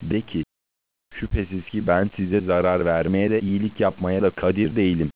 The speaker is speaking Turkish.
De ki, şüphesiz ki ben size zarar vermeye de iyilik yapmaya da kadir değilim.